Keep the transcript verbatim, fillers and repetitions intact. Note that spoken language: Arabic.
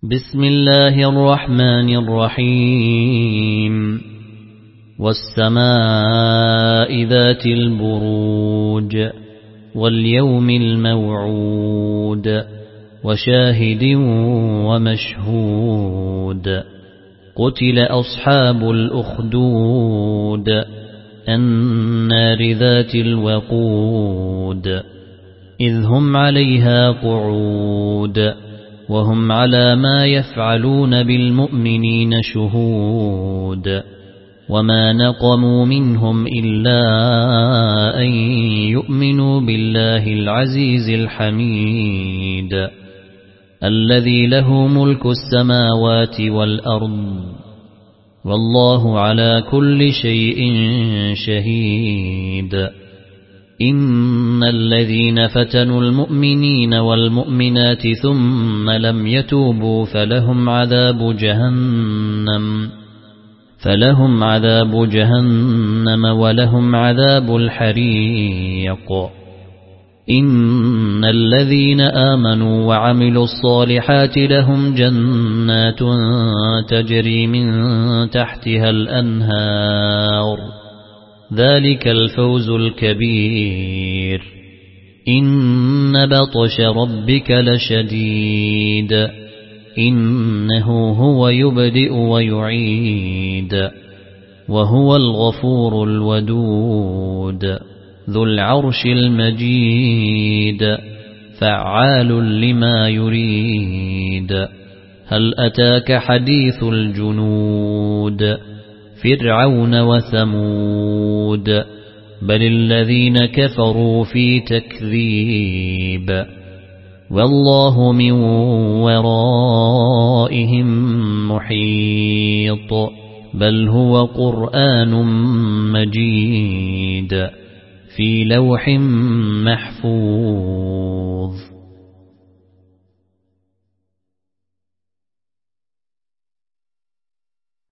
بسم الله الرحمن الرحيم والسماء ذات البروج واليوم الموعود وشاهد ومشهود قتل أصحاب الأخدود النار ذات الوقود إذ هم عليها قعود وهم على ما يفعلون بالمؤمنين شهود وما نقموا منهم إلا أن يؤمنوا بالله العزيز الحميد الذي له ملك السماوات والأرض والله على كل شيء شهيد إن الذين فتنوا المؤمنين والمؤمنات ثم لم يتوبوا فلهم عذاب جهنم فلهم عذاب جهنم ولهم عذاب الحريق إن الذين آمنوا وعملوا الصالحات لهم جنات تجري من تحتها الأنهار ذلك الفوز الكبير إن بطش ربك لشديد إنه هو يبدئ ويعيد وهو الغفور الودود ذو العرش المجيد فعال لما يريد هل أتاك حديث الجنود فرعون وثمود بل الذين كفروا في تكذيب والله من ورائهم محيط بل هو قرآن مجيد في لوح محفوظ.